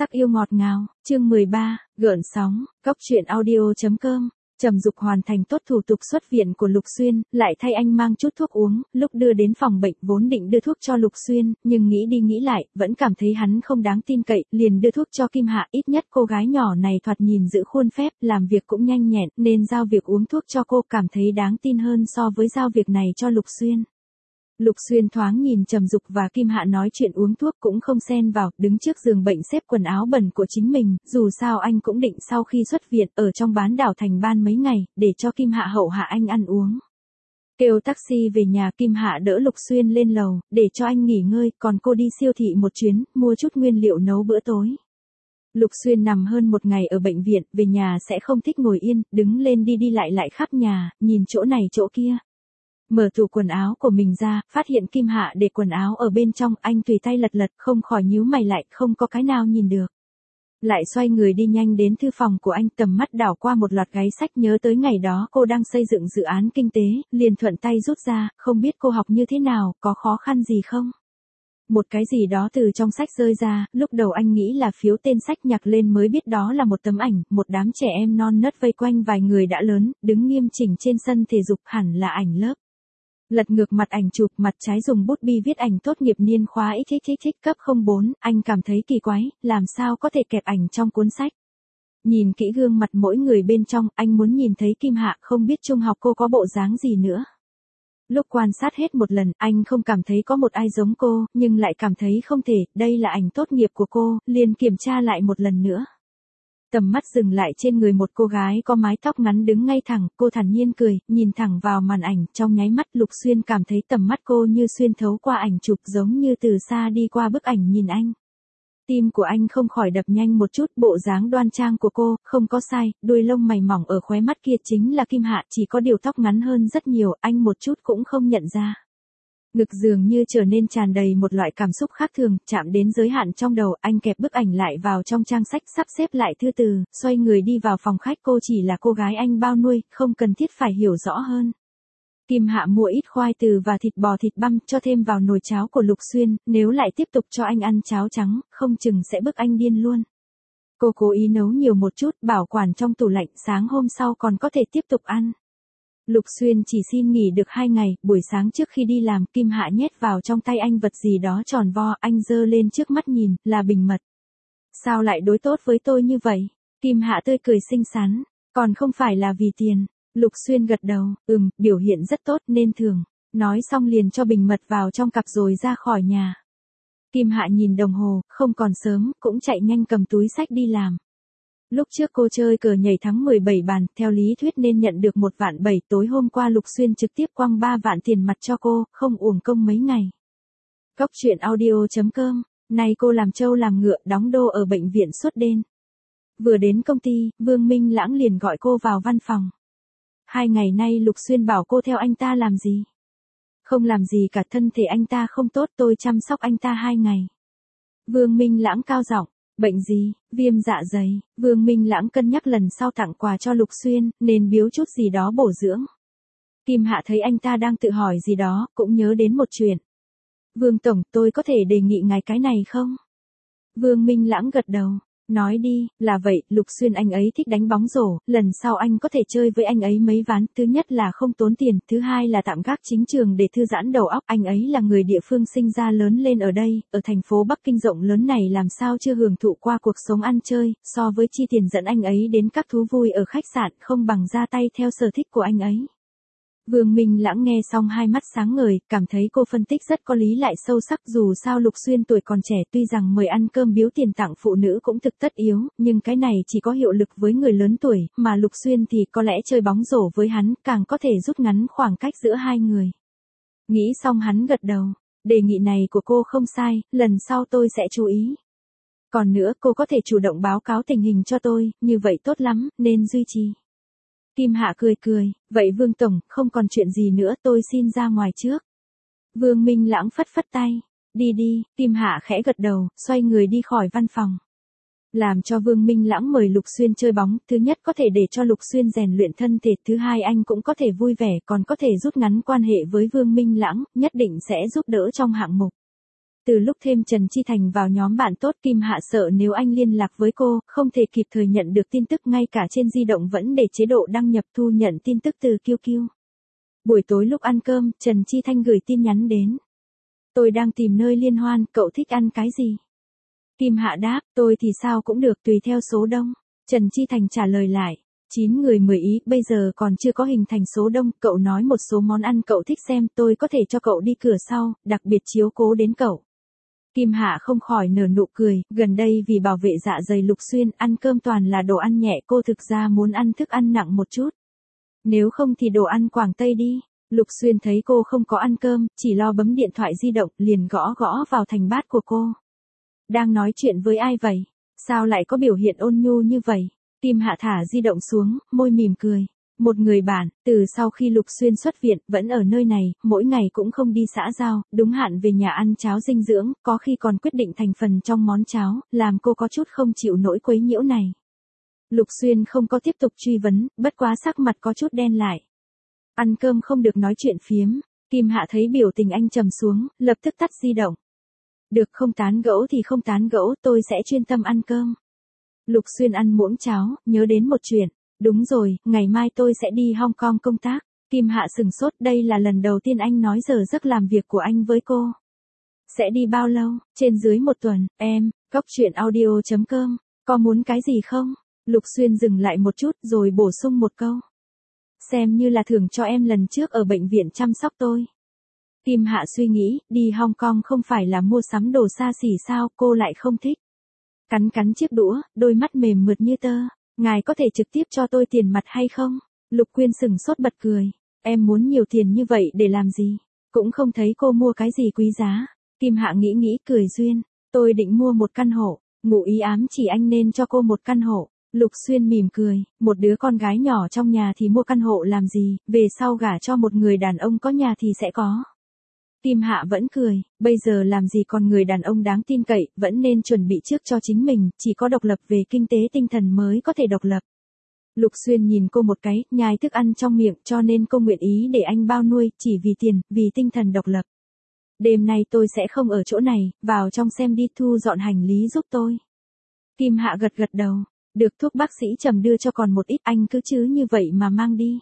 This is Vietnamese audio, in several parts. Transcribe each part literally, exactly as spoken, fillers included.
Sắc yêu ngọt ngào, chương mười ba, gợn sóng, cốc truyện audio.com. Trầm Dục hoàn thành tốt thủ tục xuất viện của Lục Xuyên, lại thay anh mang chút thuốc uống, lúc đưa đến phòng bệnh vốn định đưa thuốc cho Lục Xuyên, nhưng nghĩ đi nghĩ lại, vẫn cảm thấy hắn không đáng tin cậy, liền đưa thuốc cho Kim Hạ, ít nhất cô gái nhỏ này thoạt nhìn giữ khuôn phép, làm việc cũng nhanh nhẹn, nên giao việc uống thuốc cho cô cảm thấy đáng tin hơn so với giao việc này cho Lục Xuyên. Lục Xuyên thoáng nhìn Trầm Dục và Kim Hạ nói chuyện uống thuốc cũng không xen vào, đứng trước giường bệnh xếp quần áo bẩn của chính mình, dù sao anh cũng định sau khi xuất viện ở trong bán đảo Thành Ban mấy ngày, để cho Kim Hạ hậu hạ anh ăn uống. Kêu taxi về nhà, Kim Hạ đỡ Lục Xuyên lên lầu, để cho anh nghỉ ngơi, còn cô đi siêu thị một chuyến, mua chút nguyên liệu nấu bữa tối. Lục Xuyên nằm hơn một ngày ở bệnh viện, về nhà sẽ không thích ngồi yên, đứng lên đi đi lại lại khắp nhà, nhìn chỗ này chỗ kia. Mở tủ quần áo của mình ra, phát hiện Kim Hạ để quần áo ở bên trong, anh tùy tay lật lật, không khỏi nhíu mày lại, không có cái nào nhìn được. Lại xoay người đi nhanh đến thư phòng của anh, tầm mắt đảo qua một loạt gáy sách, nhớ tới ngày đó cô đang xây dựng dự án kinh tế, liền thuận tay rút ra, không biết cô học như thế nào, có khó khăn gì không? Một cái gì đó từ trong sách rơi ra, lúc đầu anh nghĩ là phiếu tên sách, nhặt lên mới biết đó là một tấm ảnh, một đám trẻ em non nớt vây quanh vài người đã lớn, đứng nghiêm chỉnh trên sân thể dục, hẳn là ảnh lớp. Lật ngược mặt ảnh chụp, mặt trái dùng bút bi viết ảnh tốt nghiệp niên khóa x x x cấp không bốn, anh cảm thấy kỳ quái, làm sao có thể kẹp ảnh trong cuốn sách. Nhìn kỹ gương mặt mỗi người bên trong, anh muốn nhìn thấy Kim Hạ, không biết trung học cô có bộ dáng gì nữa. Lúc quan sát hết một lần, anh không cảm thấy có một ai giống cô, nhưng lại cảm thấy không thể, đây là ảnh tốt nghiệp của cô, liền kiểm tra lại một lần nữa. Tầm mắt dừng lại trên người một cô gái có mái tóc ngắn đứng ngay thẳng, cô thản nhiên cười, nhìn thẳng vào màn ảnh, trong nháy mắt Lục Xuyên cảm thấy tầm mắt cô như xuyên thấu qua ảnh chụp, giống như từ xa đi qua bức ảnh nhìn anh. Tim của anh không khỏi đập nhanh một chút, bộ dáng đoan trang của cô, không có sai, đuôi lông mày mỏng ở khóe mắt kia chính là Kim Hạ, chỉ có điều tóc ngắn hơn rất nhiều, anh một chút cũng không nhận ra. Ngực dường như trở nên tràn đầy một loại cảm xúc khác thường, chạm đến giới hạn trong đầu, anh kẹp bức ảnh lại vào trong trang sách, sắp xếp lại thư từ, xoay người đi vào phòng khách, cô chỉ là cô gái anh bao nuôi, không cần thiết phải hiểu rõ hơn. Kim Hạ mua ít khoai từ và thịt bò thịt băm, cho thêm vào nồi cháo của Lục Xuyên, nếu lại tiếp tục cho anh ăn cháo trắng, không chừng sẽ bức anh điên luôn. Cô cố ý nấu nhiều một chút, bảo quản trong tủ lạnh, sáng hôm sau còn có thể tiếp tục ăn. Lục Xuyên chỉ xin nghỉ được hai ngày, buổi sáng trước khi đi làm, Kim Hạ nhét vào trong tay anh vật gì đó tròn vo, anh giơ lên trước mắt nhìn, là bình mật. Sao lại đối tốt với tôi như vậy? Kim Hạ tươi cười xinh xắn, còn không phải là vì tiền. Lục Xuyên gật đầu, ừm, biểu hiện rất tốt nên thường. Nói xong liền cho bình mật vào trong cặp rồi ra khỏi nhà. Kim Hạ nhìn đồng hồ, không còn sớm, cũng chạy nhanh cầm túi sách đi làm. Lúc trước cô chơi cờ nhảy thắng mười bảy bàn, theo lý thuyết nên nhận được một vạn bảy, tối hôm qua Lục Xuyên trực tiếp quăng ba vạn tiền mặt cho cô, không uổng công mấy ngày. Cốc truyện audio.com, nay cô làm trâu làm ngựa, đóng đô ở bệnh viện suốt đêm. Vừa đến công ty, Vương Minh Lãng liền gọi cô vào văn phòng. Hai ngày nay Lục Xuyên bảo cô theo anh ta làm gì? Không làm gì cả, thân thể anh ta không tốt, tôi chăm sóc anh ta hai ngày. Vương Minh Lãng cao giọng. Bệnh gì? Viêm dạ dày. Vương Minh Lãng cân nhắc lần sau tặng quà cho Lục Xuyên, nên biếu chút gì đó bổ dưỡng. Kim Hạ thấy anh ta đang tự hỏi gì đó, cũng nhớ đến một chuyện. Vương Tổng, tôi có thể đề nghị ngài cái này không? Vương Minh Lãng gật đầu. Nói đi, là vậy, Lục Xuyên anh ấy thích đánh bóng rổ, lần sau anh có thể chơi với anh ấy mấy ván, thứ nhất là không tốn tiền, thứ hai là tạm gác chính trường để thư giãn đầu óc, anh ấy là người địa phương sinh ra lớn lên ở đây, ở thành phố Bắc Kinh rộng lớn này làm sao chưa hưởng thụ qua cuộc sống ăn chơi, so với chi tiền dẫn anh ấy đến các thú vui ở khách sạn, không bằng ra tay theo sở thích của anh ấy. Vương Minh Lãng nghe xong hai mắt sáng ngời, cảm thấy cô phân tích rất có lý lại sâu sắc, dù sao Lục Xuyên tuổi còn trẻ, tuy rằng mời ăn cơm biếu tiền tặng phụ nữ cũng thực tất yếu, nhưng cái này chỉ có hiệu lực với người lớn tuổi, mà Lục Xuyên thì có lẽ chơi bóng rổ với hắn, càng có thể rút ngắn khoảng cách giữa hai người. Nghĩ xong hắn gật đầu, đề nghị này của cô không sai, lần sau tôi sẽ chú ý. Còn nữa, cô có thể chủ động báo cáo tình hình cho tôi, như vậy tốt lắm, nên duy trì. Kim Hạ cười cười, vậy Vương Tổng, không còn chuyện gì nữa, tôi xin ra ngoài trước. Vương Minh Lãng phất phất tay, đi đi, Kim Hạ khẽ gật đầu, xoay người đi khỏi văn phòng. Làm cho Vương Minh Lãng mời Lục Xuyên chơi bóng, thứ nhất có thể để cho Lục Xuyên rèn luyện thân thể, thứ hai anh cũng có thể vui vẻ, còn có thể rút ngắn quan hệ với Vương Minh Lãng, nhất định sẽ giúp đỡ trong hạng mục. Từ lúc thêm Trần Chi Thành vào nhóm bạn tốt, Kim Hạ sợ nếu anh liên lạc với cô, không thể kịp thời nhận được tin tức, ngay cả trên di động vẫn để chế độ đăng nhập thu nhận tin tức từ Q Q. Buổi tối lúc ăn cơm, Trần Chi Thanh gửi tin nhắn đến. Tôi đang tìm nơi liên hoan, cậu thích ăn cái gì? Kim Hạ đáp, tôi thì sao cũng được, tùy theo số đông. Trần Chi Thành trả lời lại, chín người mười ý, bây giờ còn chưa có hình thành số đông, cậu nói một số món ăn cậu thích xem, tôi có thể cho cậu đi cửa sau, đặc biệt chiếu cố đến cậu. Kim Hạ không khỏi nở nụ cười, gần đây vì bảo vệ dạ dày Lục Xuyên, ăn cơm toàn là đồ ăn nhẹ, cô thực ra muốn ăn thức ăn nặng một chút. Nếu không thì đồ ăn Quảng Tây đi. Lục Xuyên thấy cô không có ăn cơm, chỉ lo bấm điện thoại di động, liền gõ gõ vào thành bát của cô. Đang nói chuyện với ai vậy? Sao lại có biểu hiện ôn nhu như vậy? Kim Hạ thả di động xuống, môi mỉm cười. Một người bạn, từ sau khi Lục Xuyên xuất viện, vẫn ở nơi này, mỗi ngày cũng không đi xã giao, đúng hạn về nhà ăn cháo dinh dưỡng, có khi còn quyết định thành phần trong món cháo, làm cô có chút không chịu nổi quấy nhiễu này. Lục Xuyên không có tiếp tục truy vấn, bất quá sắc mặt có chút đen lại. Ăn cơm không được nói chuyện phiếm. Kim Hạ thấy biểu tình anh trầm xuống, lập tức tắt di động. Được, không tán gẫu thì không tán gẫu, tôi sẽ chuyên tâm ăn cơm. Lục Xuyên ăn muỗng cháo, nhớ đến một chuyện. Đúng rồi, ngày mai tôi sẽ đi Hong Kong công tác. Kim Hạ sừng sốt, đây là lần đầu tiên anh nói giờ giấc làm việc của anh với cô. Sẽ đi bao lâu? Trên dưới một tuần, em, cóc truyện audio chấm com, có muốn cái gì không? Lục Xuyên dừng lại một chút rồi bổ sung một câu. Xem như là thưởng cho em lần trước ở bệnh viện chăm sóc tôi. Kim Hạ suy nghĩ, đi Hong Kong không phải là mua sắm đồ xa xỉ sao, cô lại không thích. Cắn cắn chiếc đũa, đôi mắt mềm mượt như tơ. Ngài có thể trực tiếp cho tôi tiền mặt hay không? Lục Quyên sừng sốt bật cười. Em muốn nhiều tiền như vậy để làm gì? Cũng không thấy cô mua cái gì quý giá. Kim Hạ nghĩ nghĩ cười duyên. Tôi định mua một căn hộ. Ngụ ý ám chỉ anh nên cho cô một căn hộ. Lục Xuyên mỉm cười. Một đứa con gái nhỏ trong nhà thì mua căn hộ làm gì? Về sau gả cho một người đàn ông có nhà thì sẽ có. Kim Hạ vẫn cười, bây giờ làm gì còn người đàn ông đáng tin cậy, vẫn nên chuẩn bị trước cho chính mình, chỉ có độc lập về kinh tế tinh thần mới có thể độc lập. Lục Xuyên nhìn cô một cái, nhai thức ăn trong miệng, cho nên cô nguyện ý để anh bao nuôi, chỉ vì tiền, vì tinh thần độc lập. Đêm nay tôi sẽ không ở chỗ này, vào trong xem đi, thu dọn hành lý giúp tôi. Kim Hạ gật gật đầu, được, thuốc bác sĩ Trầm đưa cho còn một ít, anh cứ chứ như vậy mà mang đi.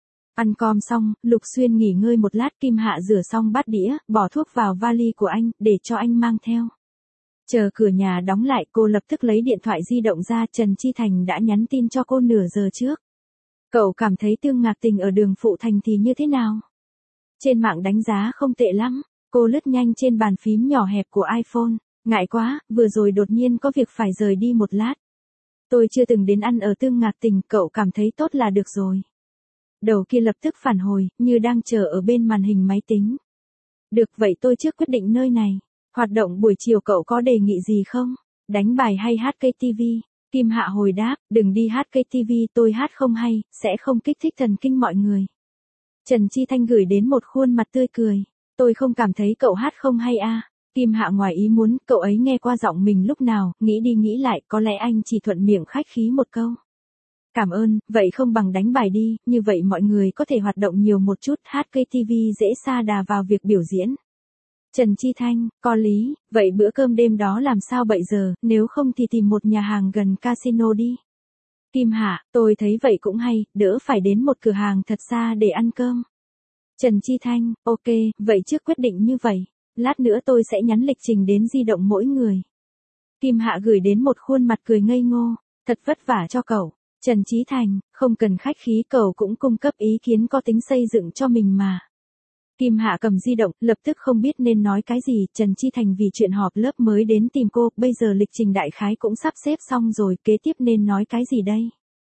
Ăn cơm xong, Lục Xuyên nghỉ ngơi một lát, Kim Hạ rửa xong bát đĩa, bỏ thuốc vào vali của anh, để cho anh mang theo. Chờ cửa nhà đóng lại, cô lập tức lấy điện thoại di động ra, Trần Chi Thành đã nhắn tin cho cô nửa giờ trước. Cậu cảm thấy Tương Ngạc Tình ở đường Phụ Thành thì như thế nào? Trên mạng đánh giá không tệ lắm, cô lướt nhanh trên bàn phím nhỏ hẹp của iPhone. Ngại quá, vừa rồi đột nhiên có việc phải rời đi một lát. Tôi chưa từng đến ăn ở Tương Ngạc Tình, cậu cảm thấy tốt là được rồi. Đầu kia lập tức phản hồi, như đang chờ ở bên màn hình máy tính. Được, vậy tôi trước quyết định nơi này. Hoạt động buổi chiều cậu có đề nghị gì không? Đánh bài hay hát ca tê vê? Kim Hạ hồi đáp, đừng đi hát ca tê vê, tôi hát không hay, sẽ không kích thích thần kinh mọi người. Trần Chi Thanh gửi đến một khuôn mặt tươi cười. Tôi không cảm thấy cậu hát không hay à. Kim Hạ ngoài ý muốn, cậu ấy nghe qua giọng mình lúc nào, nghĩ đi nghĩ lại, có lẽ anh chỉ thuận miệng khách khí một câu. Cảm ơn, vậy không bằng đánh bài đi, như vậy mọi người có thể hoạt động nhiều một chút, hát ca tê vê dễ sa đà vào việc biểu diễn. Trần Chi Thanh, có lý, vậy bữa cơm đêm đó làm sao bây giờ, nếu không thì tìm một nhà hàng gần casino đi. Kim Hạ, tôi thấy vậy cũng hay, đỡ phải đến một cửa hàng thật xa để ăn cơm. Trần Chi Thanh, ok, vậy trước quyết định như vậy, lát nữa tôi sẽ nhắn lịch trình đến di động mỗi người. Kim Hạ gửi đến một khuôn mặt cười ngây ngô, thật vất vả cho cậu. Trần Chí Thành, không cần khách khí, cậu cũng cung cấp ý kiến có tính xây dựng cho mình mà. Kim Hạ cầm di động, lập tức không biết nên nói cái gì, Trần Chi Thành vì chuyện họp lớp mới đến tìm cô, bây giờ lịch trình đại khái cũng sắp xếp xong rồi, kế tiếp nên nói cái gì đây?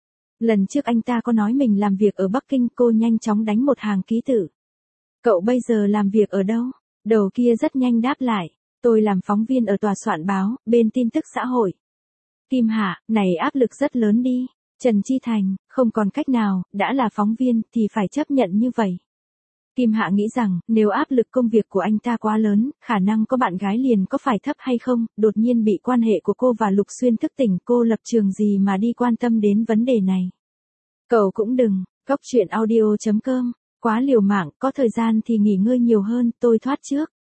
Lần trước anh ta có nói mình làm việc ở Bắc Kinh, cô nhanh chóng đánh một hàng ký tự. Cậu bây giờ làm việc ở đâu? Đầu kia rất nhanh đáp lại, tôi làm phóng viên ở tòa soạn báo, bên tin tức xã hội. Kim Hạ, này áp lực rất lớn đi. Trần Chi Thành, không còn cách nào, đã là phóng viên thì phải chấp nhận như vậy. Kim Hạ nghĩ rằng, nếu áp lực công việc của anh ta quá lớn, khả năng có bạn gái liền có phải thấp hay không, đột nhiên bị quan hệ của cô và Lục Xuyên thức tỉnh, cô lập trường gì mà đi quan tâm đến vấn đề này. Cậu cũng đừng, cóc truyện audio chấm com, quá liều mạng, có thời gian thì nghỉ ngơi nhiều hơn, tôi thoát trước.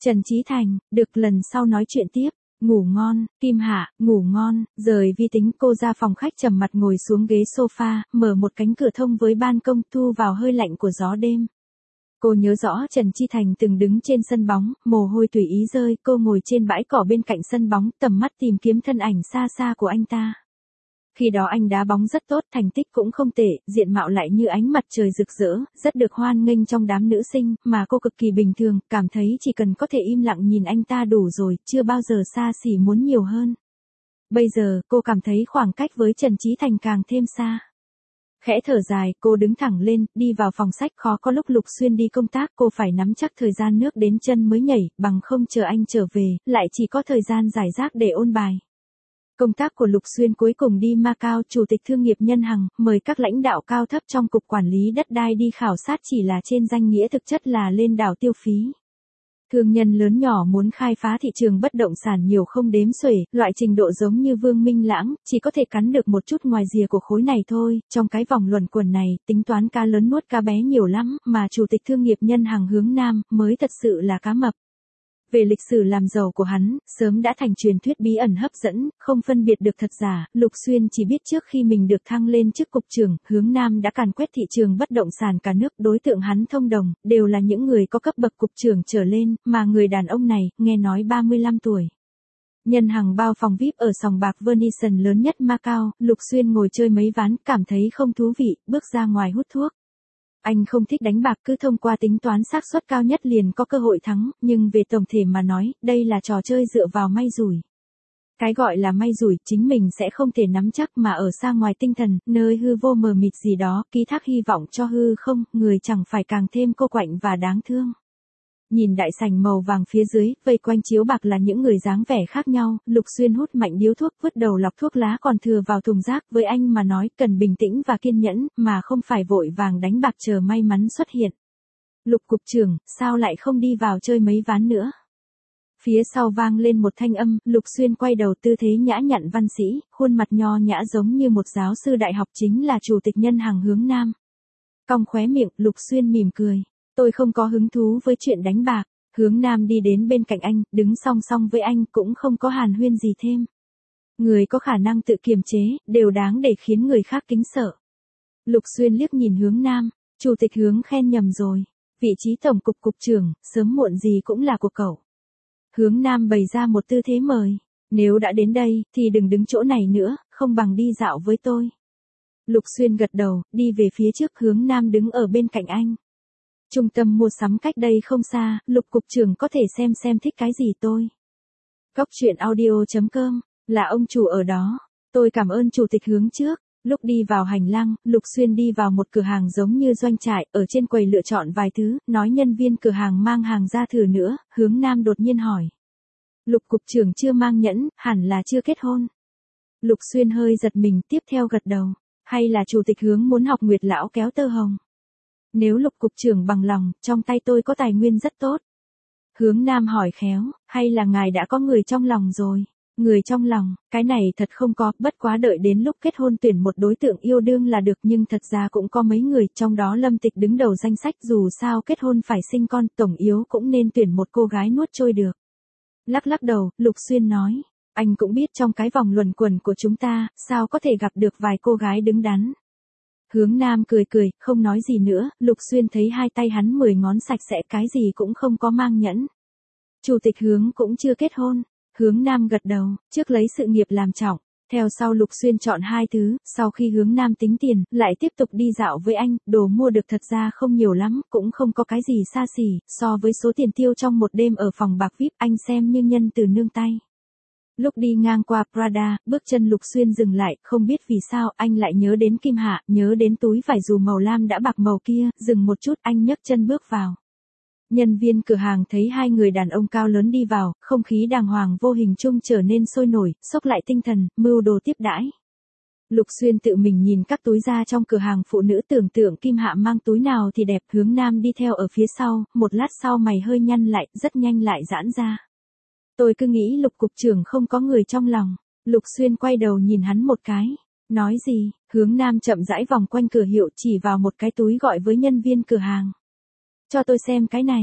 Trần Chí Thành, được lần sau nói chuyện tiếp. Ngủ ngon, Kim Hạ, ngủ ngon, rời vi tính cô ra phòng khách trầm mặt ngồi xuống ghế sofa, mở một cánh cửa thông với ban công thu vào hơi lạnh của gió đêm. Cô nhớ rõ Trần Chí Thành từng đứng trên sân bóng, mồ hôi tùy ý rơi, cô ngồi trên bãi cỏ bên cạnh sân bóng, tầm mắt tìm kiếm thân ảnh xa xa của anh ta. Khi đó anh đá bóng rất tốt, thành tích cũng không tệ, diện mạo lại như ánh mặt trời rực rỡ, rất được hoan nghênh trong đám nữ sinh, mà cô cực kỳ bình thường, cảm thấy chỉ cần có thể im lặng nhìn anh ta đủ rồi, chưa bao giờ xa xỉ muốn nhiều hơn. Bây giờ, cô cảm thấy khoảng cách với Trần Chí Thành càng thêm xa. Khẽ thở dài, cô đứng thẳng lên, đi vào phòng sách, khó có lúc Lục Xuyên đi công tác, cô phải nắm chắc thời gian nước đến chân mới nhảy, bằng không chờ anh trở về, lại chỉ có thời gian giải rác để ôn bài. Công tác của Lục Xuyên cuối cùng đi Macau, Chủ tịch Thương nghiệp Nhân Hằng, mời các lãnh đạo cao thấp trong Cục Quản lý Đất đai đi khảo sát chỉ là trên danh nghĩa, thực chất là lên đảo tiêu phí. Thương nhân lớn nhỏ muốn khai phá thị trường bất động sản nhiều không đếm xuể, loại trình độ giống như Vương Minh Lãng, chỉ có thể cắn được một chút ngoài rìa của khối này thôi, trong cái vòng luẩn quẩn này, tính toán cá lớn nuốt cá bé nhiều lắm, mà Chủ tịch Thương nghiệp Nhân Hằng Hướng Nam, mới thật sự là cá mập. Về lịch sử làm giàu của hắn, sớm đã thành truyền thuyết bí ẩn hấp dẫn, không phân biệt được thật giả, Lục Xuyên chỉ biết trước khi mình được thăng lên chức cục trưởng, Hướng Nam đã càn quét thị trường bất động sản cả nước, đối tượng hắn thông đồng, đều là những người có cấp bậc cục trưởng trở lên, mà người đàn ông này, nghe nói ba mươi lăm tuổi. Nhân Hằng bao phòng vi ai pi ở sòng bạc Venetian lớn nhất Macau, Lục Xuyên ngồi chơi mấy ván, cảm thấy không thú vị, bước ra ngoài hút thuốc. Anh không thích đánh bạc, cứ thông qua tính toán xác suất cao nhất liền có cơ hội thắng, nhưng về tổng thể mà nói, đây là trò chơi dựa vào may rủi. Cái gọi là may rủi, chính mình sẽ không thể nắm chắc, mà ở xa ngoài tinh thần, nơi hư vô mờ mịt gì đó, ký thác hy vọng cho hư không, người chẳng phải càng thêm cô quạnh và đáng thương. Nhìn đại sảnh màu vàng phía dưới, vây quanh chiếu bạc là những người dáng vẻ khác nhau, Lục Xuyên hút mạnh điếu thuốc, vứt đầu lọc thuốc lá còn thừa vào thùng rác, với anh mà nói, cần bình tĩnh và kiên nhẫn, mà không phải vội vàng đánh bạc chờ may mắn xuất hiện. Lục cục trưởng, sao lại không đi vào chơi mấy ván nữa? Phía sau vang lên một thanh âm, Lục Xuyên quay đầu, tư thế nhã nhặn văn sĩ, khuôn mặt nho nhã giống như một giáo sư đại học, chính là Chủ tịch Nhân Hằng Hướng Nam. Cong khóe miệng, Lục Xuyên mỉm cười. Tôi không có hứng thú với chuyện đánh bạc. Hướng Nam đi đến bên cạnh anh, đứng song song với anh, cũng không có hàn huyên gì thêm. Người có khả năng tự kiềm chế, đều đáng để khiến người khác kính sợ. Lục Xuyên liếc nhìn Hướng Nam, Chủ tịch Hướng khen nhầm rồi. Vị trí tổng cục cục trưởng, sớm muộn gì cũng là của cậu. Hướng Nam bày ra một tư thế mời. Nếu đã đến đây, thì đừng đứng chỗ này nữa, không bằng đi dạo với tôi. Lục Xuyên gật đầu, đi về phía trước, Hướng Nam đứng ở bên cạnh anh. Trung tâm mua sắm cách đây không xa, Lục cục trưởng có thể xem xem thích cái gì tôi. Góc truyện audio chấm com, là ông chủ ở đó. Tôi cảm ơn Chủ tịch Hướng trước. Lúc đi vào hành lang, Lục Xuyên đi vào một cửa hàng giống như doanh trại, ở trên quầy lựa chọn vài thứ, nói nhân viên cửa hàng mang hàng ra thử nữa, Hướng Nam đột nhiên hỏi. Lục cục trưởng chưa mang nhẫn, hẳn là chưa kết hôn. Lục Xuyên hơi giật mình, tiếp theo gật đầu. Hay là Chủ tịch Hướng muốn học Nguyệt lão kéo tơ hồng? Nếu Lục cục trưởng bằng lòng, trong tay tôi có tài nguyên rất tốt. Hướng Nam hỏi khéo, hay là ngài đã có người trong lòng rồi? Người trong lòng, cái này thật không có, bất quá đợi đến lúc kết hôn tuyển một đối tượng yêu đương là được, nhưng thật ra cũng có mấy người, trong đó Lâm Tịch đứng đầu danh sách, dù sao kết hôn phải sinh con, tổng yếu cũng nên tuyển một cô gái nuốt trôi được. Lắc lắc đầu, Lục Xuyên nói, anh cũng biết trong cái vòng luẩn quẩn của chúng ta, sao có thể gặp được vài cô gái đứng đắn. Hướng Nam cười cười, không nói gì nữa, Lục Xuyên thấy hai tay hắn mười ngón sạch sẽ, cái gì cũng không có mang nhẫn. Chủ tịch Hướng cũng chưa kết hôn. Hướng Nam gật đầu, trước lấy sự nghiệp làm trọng. Theo sau Lục Xuyên chọn hai thứ, sau khi Hướng Nam tính tiền, lại tiếp tục đi dạo với anh, đồ mua được thật ra không nhiều lắm, cũng không có cái gì xa xỉ, so với số tiền tiêu trong một đêm ở phòng bạc vi ai pi, anh xem như nhân từ nương tay. Lúc đi ngang qua Prada, bước chân Lục Xuyên dừng lại, không biết vì sao, anh lại nhớ đến Kim Hạ, nhớ đến túi vải dù màu lam đã bạc màu kia, dừng một chút, anh nhấc chân bước vào. Nhân viên cửa hàng thấy hai người đàn ông cao lớn đi vào, không khí đàng hoàng vô hình chung trở nên sôi nổi, xốc lại tinh thần, mưu đồ tiếp đãi. Lục Xuyên tự mình nhìn các túi da trong cửa hàng phụ nữ, tưởng tượng Kim Hạ mang túi nào thì đẹp. Hướng Nam đi theo ở phía sau, một lát sau mày hơi nhăn lại, rất nhanh lại giãn ra. Tôi cứ nghĩ Lục cục trưởng không có người trong lòng. Lục Xuyên quay đầu nhìn hắn một cái. Nói gì? Hướng Nam chậm rãi vòng quanh cửa hiệu, chỉ vào một cái túi gọi với nhân viên cửa hàng. Cho tôi xem cái này.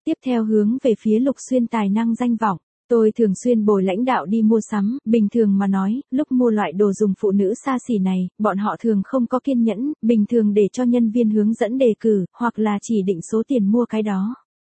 Tiếp theo hướng về phía Lục Xuyên tài năng danh vọng. Tôi thường xuyên bồi lãnh đạo đi mua sắm, bình thường mà nói, lúc mua loại đồ dùng phụ nữ xa xỉ này, bọn họ thường không có kiên nhẫn, bình thường để cho nhân viên hướng dẫn đề cử, hoặc là chỉ định số tiền mua cái đó.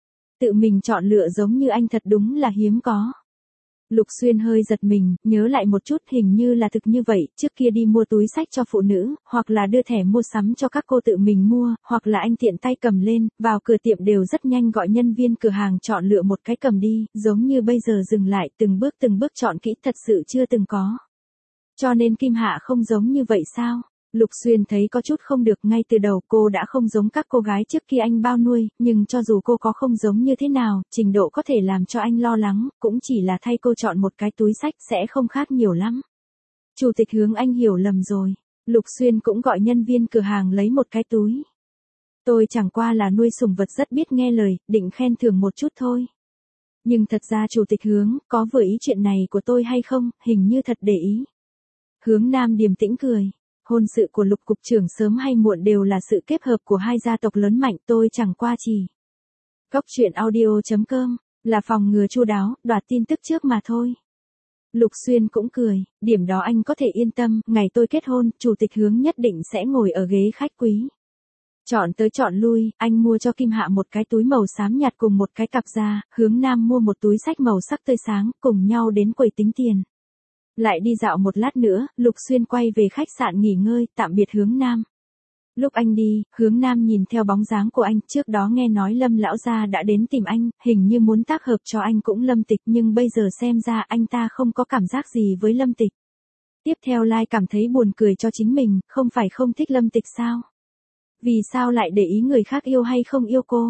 Tự mình chọn lựa giống như anh thật đúng là hiếm có. Lục Xuyên hơi giật mình, nhớ lại một chút hình như là thực như vậy, trước kia đi mua túi xách cho phụ nữ, hoặc là đưa thẻ mua sắm cho các cô tự mình mua, hoặc là anh tiện tay cầm lên, vào cửa tiệm đều rất nhanh gọi nhân viên cửa hàng chọn lựa một cái cầm đi, giống như bây giờ dừng lại từng bước từng bước chọn kỹ thật sự chưa từng có. Cho nên Kim Hạ không giống như vậy sao? Lục Xuyên thấy có chút không được, ngay từ đầu cô đã không giống các cô gái trước kia anh bao nuôi, nhưng cho dù cô có không giống như thế nào, trình độ có thể làm cho anh lo lắng, cũng chỉ là thay cô chọn một cái túi xách sẽ không khác nhiều lắm. Chủ tịch Hướng, anh hiểu lầm rồi. Lục Xuyên cũng gọi nhân viên cửa hàng lấy một cái túi. Tôi chẳng qua là nuôi sủng vật rất biết nghe lời, định khen thưởng một chút thôi. Nhưng thật ra Chủ tịch Hướng, có vừa ý chuyện này của tôi hay không, hình như thật để ý. Hướng Nam điềm tĩnh cười. Hôn sự của Lục cục trưởng sớm hay muộn đều là sự kết hợp của hai gia tộc lớn mạnh, tôi chẳng qua chỉ. Góc truyện audio chấm com là phòng ngừa chu đáo, đoạt tin tức trước mà thôi. Lục Xuyên cũng cười, điểm đó anh có thể yên tâm, ngày tôi kết hôn, Chủ tịch Hướng nhất định sẽ ngồi ở ghế khách quý. Chọn tới chọn lui, anh mua cho Kim Hạ một cái túi màu xám nhạt cùng một cái cặp da, Hướng Nam mua một túi xách màu sắc tươi sáng, cùng nhau đến quầy tính tiền. Lại đi dạo một lát nữa, Lục Xuyên quay về khách sạn nghỉ ngơi, tạm biệt Hướng Nam. Lúc anh đi, Hướng Nam nhìn theo bóng dáng của anh, trước đó nghe nói Lâm lão gia đã đến tìm anh, hình như muốn tác hợp cho anh cũng Lâm Tịch, nhưng bây giờ xem ra anh ta không có cảm giác gì với Lâm Tịch. Tiếp theo Lai cảm thấy buồn cười cho chính mình, không phải không thích Lâm Tịch sao? Vì sao lại để ý người khác yêu hay không yêu cô?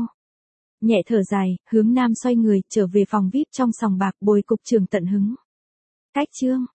Nhẹ thở dài, Hướng Nam xoay người, trở về phòng vi ai pi trong sòng bạc bồi cục trưởng Tận Hứng. Cách chương